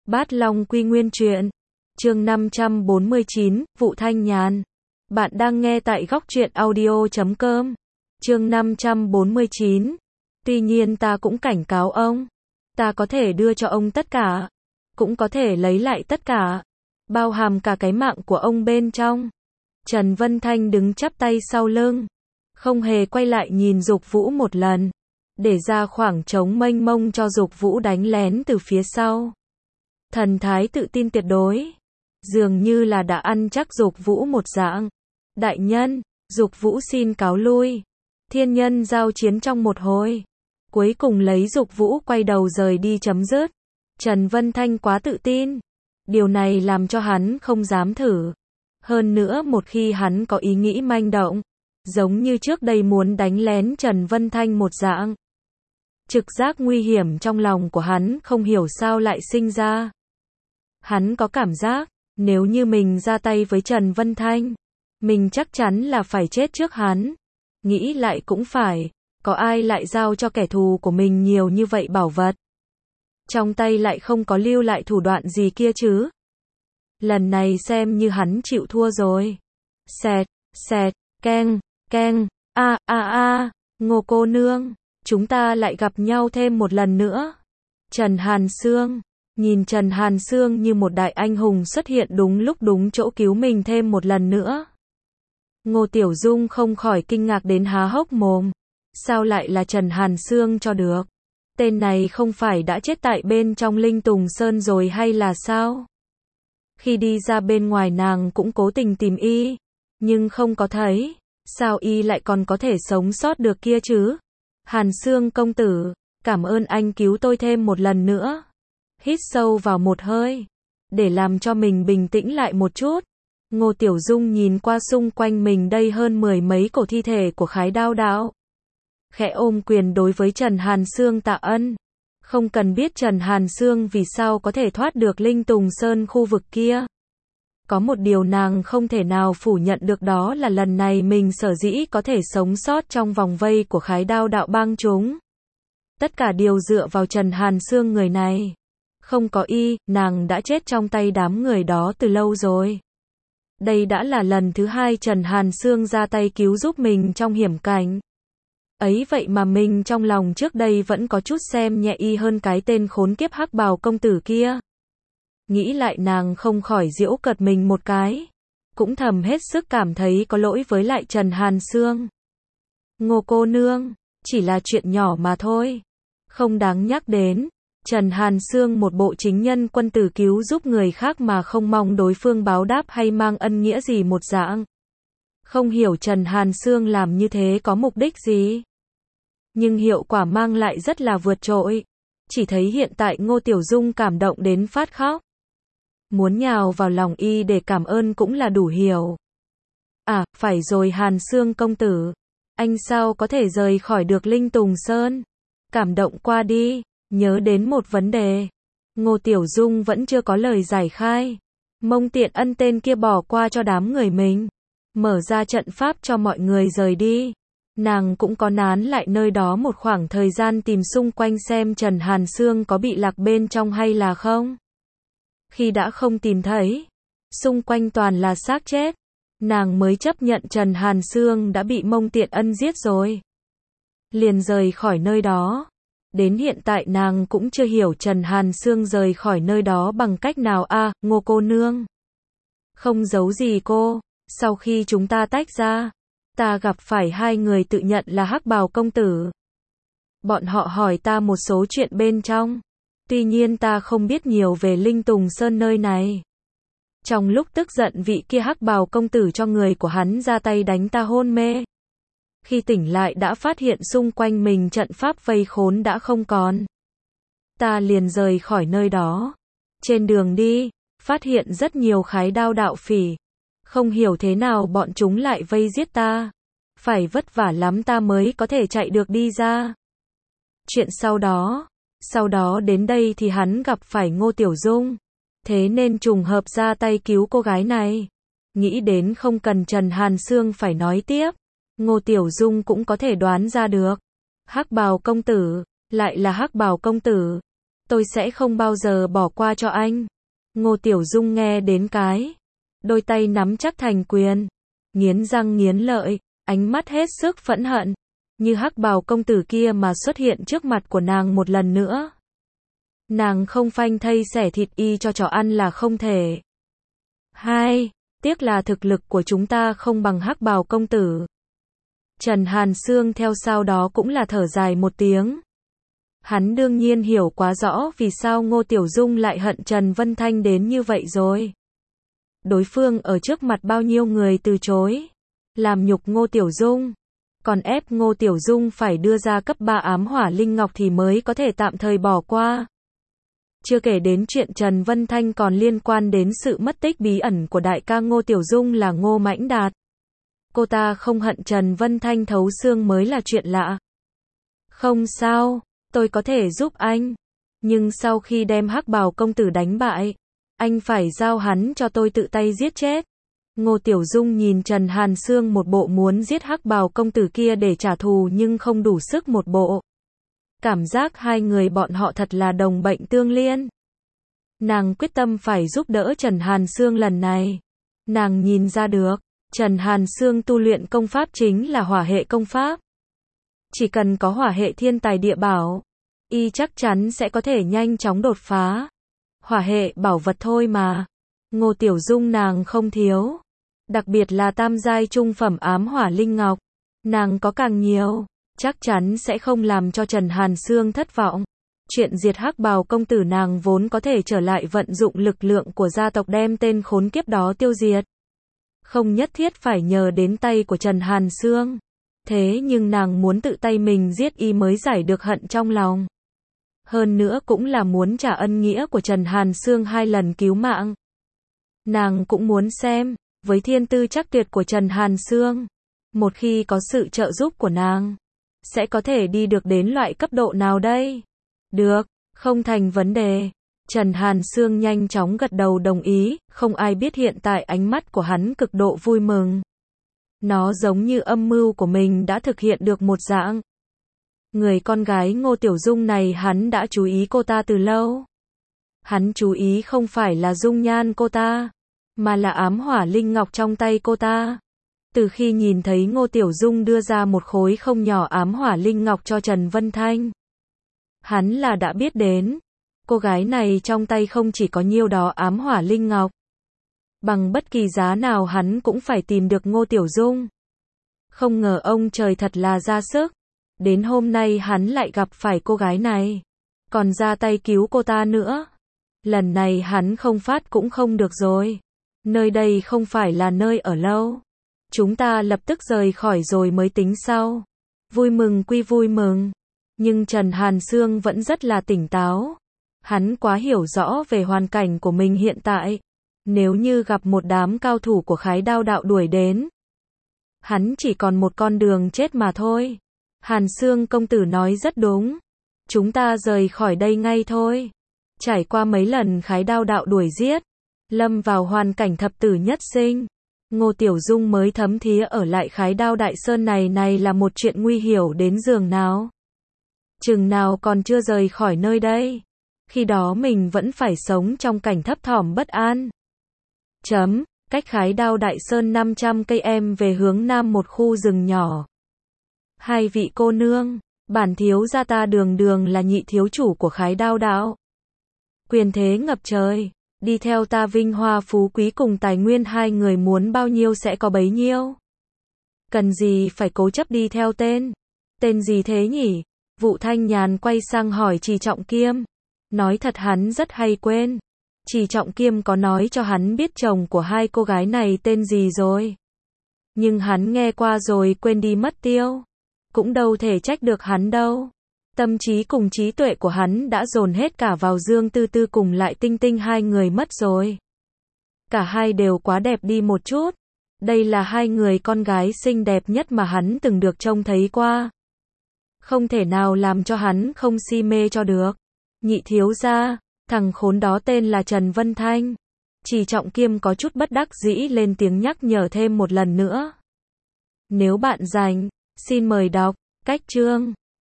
Bát Long Quy Nguyên Truyện, chương 549, Vụ Thanh Nhàn. Bạn đang nghe tại góc truyện audio.com. Chương 549. Tuy nhiên ta cũng cảnh cáo ông, ta có thể đưa cho ông tất cả, cũng có thể lấy lại tất cả, bao hàm cả cái mạng của ông bên trong. Trần Vân Thanh đứng chắp tay sau lưng, không hề quay lại nhìn Dục Vũ một lần, để ra khoảng trống mênh mông cho Dục Vũ đánh lén từ phía sau. Thần thái tự tin tuyệt đối, dường như là đã ăn chắc Dục Vũ một dạng. Đại nhân, Dục Vũ xin cáo lui. Thiên nhân giao chiến trong một hồi, cuối cùng lấy Dục Vũ quay đầu rời đi chấm dứt. Trần Vân Thanh quá tự tin, điều này làm cho hắn không dám thử. Hơn nữa một khi hắn có ý nghĩ manh động, giống như trước đây muốn đánh lén Trần Vân Thanh một dạng, trực giác nguy hiểm trong lòng của hắn không hiểu sao lại sinh ra. Hắn có cảm giác, nếu như mình ra tay với Trần Vân Thanh, mình chắc chắn là phải chết trước hắn. Nghĩ lại cũng phải, có ai lại giao cho kẻ thù của mình nhiều như vậy bảo vật, trong tay lại không có lưu lại thủ đoạn gì kia chứ. Lần này xem như hắn chịu thua rồi. Xẹt, xẹt, keng, keng, Ngô cô nương, chúng ta lại gặp nhau thêm một lần nữa. Trần Hàn Sương, nhìn Trần Hàn Sương như một đại anh hùng xuất hiện đúng lúc đúng chỗ cứu mình thêm một lần nữa. Ngô Tiểu Dung không khỏi kinh ngạc đến há hốc mồm. Sao lại là Trần Hàn Sương cho được? Tên này không phải đã chết tại bên trong Linh Tùng Sơn rồi hay là sao? Khi đi ra bên ngoài nàng cũng cố tình tìm y, nhưng không có thấy. Sao y lại còn có thể sống sót được kia chứ? Hàn Sương công tử, cảm ơn anh cứu tôi thêm một lần nữa. Hít sâu vào một hơi, để làm cho mình bình tĩnh lại một chút. Ngô Tiểu Dung nhìn qua xung quanh mình đây hơn 10 mấy cổ thi thể của Khái Đao đạo, khẽ ôm quyền đối với Trần Hàn Sương tạ ân. Không cần biết Trần Hàn Sương vì sao có thể thoát được Linh Tùng Sơn khu vực kia. Có một điều nàng không thể nào phủ nhận được, đó là lần này mình sở dĩ có thể sống sót trong vòng vây của Khái Đao đạo bang chúng. Tất cả đều dựa vào Trần Hàn Sương người này. Không có y, nàng đã chết trong tay đám người đó từ lâu rồi. Đây đã là lần thứ hai Trần Hàn Sương ra tay cứu giúp mình trong hiểm cảnh. Ấy vậy mà mình trong lòng trước đây vẫn có chút xem nhẹ y hơn cái tên khốn kiếp Hắc Bào công tử kia. Nghĩ lại nàng không khỏi giễu cợt mình một cái, cũng thầm hết sức cảm thấy có lỗi với lại Trần Hàn Sương. Ngô cô nương, chỉ là chuyện nhỏ mà thôi, không đáng nhắc đến. Trần Hàn Sương một bộ chính nhân quân tử cứu giúp người khác mà không mong đối phương báo đáp hay mang ân nghĩa gì một dạng. Không hiểu Trần Hàn Sương làm như thế có mục đích gì, nhưng hiệu quả mang lại rất là vượt trội. Chỉ thấy hiện tại Ngô Tiểu Dung cảm động đến phát khóc, muốn nhào vào lòng y để cảm ơn cũng là đủ hiểu. À, phải rồi Hàn Sương công tử, anh sao có thể rời khỏi được Linh Tùng Sơn? Cảm động qua đi. Nhớ đến một vấn đề, Ngô Tiểu Dung vẫn chưa có lời giải khai. Mông Tiện Ân tên kia bỏ qua cho đám người mình, mở ra trận pháp cho mọi người rời đi. Nàng cũng có nán lại nơi đó một khoảng thời gian tìm xung quanh xem Trần Hàn Sương có bị lạc bên trong hay là không. Khi đã không tìm thấy, xung quanh toàn là xác chết, nàng mới chấp nhận Trần Hàn Sương đã bị Mông Tiện Ân giết rồi, liền rời khỏi nơi đó. Đến hiện tại nàng cũng chưa hiểu Trần Hàn Sương rời khỏi nơi đó bằng cách nào. Ngô cô nương, không giấu gì cô, sau khi chúng ta tách ra, ta gặp phải hai người tự nhận là Hắc Bào công tử. Bọn họ hỏi ta một số chuyện bên trong, tuy nhiên ta không biết nhiều về Linh Tùng Sơn nơi này. Trong lúc tức giận vị kia Hắc Bào công tử cho người của hắn ra tay đánh ta hôn mê. Khi tỉnh lại đã phát hiện xung quanh mình trận pháp vây khốn đã không còn. Ta liền rời khỏi nơi đó. Trên đường đi, phát hiện rất nhiều Khái Đao đạo phỉ. Không hiểu thế nào bọn chúng lại vây giết ta. Phải vất vả lắm ta mới có thể chạy được đi ra. Chuyện sau đó đến đây thì hắn gặp phải Ngô Tiểu Dung. Thế nên trùng hợp ra tay cứu cô gái này. Nghĩ đến không cần Trần Hàn Sương phải nói tiếp, Ngô Tiểu Dung cũng có thể đoán ra được. Hắc Bào công tử, lại là Hắc Bào công tử. Tôi sẽ không bao giờ bỏ qua cho anh. Ngô Tiểu Dung nghe đến cái. Đôi tay nắm chắc thành quyền. Nghiến răng nghiến lợi, ánh mắt hết sức phẫn hận. Như hắc bào công tử kia mà xuất hiện trước mặt của nàng một lần nữa. Nàng không phanh thây xẻ thịt y cho chó ăn là không thể. Hai, tiếc là thực lực của chúng ta không bằng hắc bào công tử. Trần Hàn Sương theo sau đó cũng là thở dài một tiếng. Hắn đương nhiên hiểu quá rõ vì sao Ngô Tiểu Dung lại hận Trần Vân Thanh đến như vậy rồi. Đối phương ở trước mặt bao nhiêu người từ chối. Làm nhục Ngô Tiểu Dung. Còn ép Ngô Tiểu Dung phải đưa ra cấp 3 ám hỏa linh ngọc thì mới có thể tạm thời bỏ qua. Chưa kể đến chuyện Trần Vân Thanh còn liên quan đến sự mất tích bí ẩn của đại ca Ngô Tiểu Dung là Ngô Mãnh Đạt. Cô ta không hận Trần Vân Thanh thấu xương mới là chuyện lạ. Không sao, tôi có thể giúp anh. Nhưng sau khi đem hắc bào công tử đánh bại, anh phải giao hắn cho tôi tự tay giết chết. Ngô Tiểu Dung nhìn Trần Hàn Sương một bộ muốn giết hắc bào công tử kia để trả thù nhưng không đủ sức một bộ. Cảm giác hai người bọn họ thật là đồng bệnh tương liên. Nàng quyết tâm phải giúp đỡ Trần Hàn Sương lần này. Nàng nhìn ra được, Trần Hàn Sương tu luyện công pháp chính là hỏa hệ công pháp. Chỉ cần có hỏa hệ thiên tài địa bảo, y chắc chắn sẽ có thể nhanh chóng đột phá. Hỏa hệ bảo vật thôi mà. Ngô Tiểu Dung nàng không thiếu. Đặc biệt là tam giai trung phẩm ám hỏa linh ngọc. Nàng có càng nhiều, chắc chắn sẽ không làm cho Trần Hàn Sương thất vọng. Chuyện diệt hắc bào công tử nàng vốn có thể trở lại vận dụng lực lượng của gia tộc đem tên khốn kiếp đó tiêu diệt. Không nhất thiết phải nhờ đến tay của Trần Hàn Sương. Thế nhưng nàng muốn tự tay mình giết y mới giải được hận trong lòng. Hơn nữa cũng là muốn trả ân nghĩa của Trần Hàn Sương 2 lần cứu mạng. Nàng cũng muốn xem, với thiên tư chắc tuyệt của Trần Hàn Sương, một khi có sự trợ giúp của nàng, sẽ có thể đi được đến loại cấp độ nào đây? Được, không thành vấn đề. Trần Hàn Sương nhanh chóng gật đầu đồng ý, không ai biết hiện tại ánh mắt của hắn cực độ vui mừng. Nó giống như âm mưu của mình đã thực hiện được một dạng. Người con gái Ngô Tiểu Dung này hắn đã chú ý cô ta từ lâu. Hắn chú ý không phải là dung nhan cô ta, mà là ám hỏa linh ngọc trong tay cô ta. Từ khi nhìn thấy Ngô Tiểu Dung đưa ra một khối không nhỏ ám hỏa linh ngọc cho Trần Vân Thanh, hắn là đã biết đến. Cô gái này trong tay không chỉ có nhiêu đó ám hỏa linh ngọc. Bằng bất kỳ giá nào hắn cũng phải tìm được Ngô Tiểu Dung. Không ngờ ông trời thật là ra sức. Đến hôm nay hắn lại gặp phải cô gái này. Còn ra tay cứu cô ta nữa. Lần này hắn không phát cũng không được rồi. Nơi đây không phải là nơi ở lâu. Chúng ta lập tức rời khỏi rồi mới tính sau. Vui mừng quy vui mừng. Nhưng Trần Hàn Sương vẫn rất là tỉnh táo. Hắn quá hiểu rõ về hoàn cảnh của mình hiện tại. Nếu như gặp một đám cao thủ của Khái Đao đạo đuổi đến, hắn chỉ còn một con đường chết mà thôi. Hàn Sương công tử nói rất đúng. Chúng ta rời khỏi đây ngay thôi. Trải qua mấy lần Khái Đao đạo đuổi giết, lâm vào hoàn cảnh thập tử nhất sinh, Ngô Tiểu Dung mới thấm thía ở lại Khái Đao Đại Sơn này là một chuyện nguy hiểm đến giường nào. Chừng nào còn chưa rời khỏi nơi đây, khi đó mình vẫn phải sống trong cảnh thấp thỏm bất an. Cách Khái Đao Đại Sơn 500 cây em về hướng nam một khu rừng nhỏ. Hai vị cô nương, bản thiếu gia ta đường là nhị thiếu chủ của Khái Đao đạo. Quyền thế ngập trời, đi theo ta vinh hoa phú quý cùng tài nguyên hai người muốn bao nhiêu sẽ có bấy nhiêu. Cần gì phải cố chấp đi theo tên. Tên gì thế nhỉ? Vũ Thanh Nhàn quay sang hỏi Trì Trọng Kiêm. Nói thật hắn rất hay quên. Trì Trọng Kiêm có nói cho hắn biết chồng của hai cô gái này tên gì rồi. Nhưng hắn nghe qua rồi quên đi mất tiêu. Cũng đâu thể trách được hắn đâu. Tâm trí cùng trí tuệ của hắn đã dồn hết cả vào Dương Tư Tư cùng lại Tinh Tinh hai người mất rồi. Cả hai đều quá đẹp đi một chút. Đây là hai người con gái xinh đẹp nhất mà hắn từng được trông thấy qua. Không thể nào làm cho hắn không si mê cho được. Nhị thiếu gia, thằng khốn đó tên là Trần Vân Thanh. Trì Trọng Kiêm có chút bất đắc dĩ lên tiếng nhắc nhở thêm một lần nữa. Nếu bạn rảnh, xin mời đọc cách chương.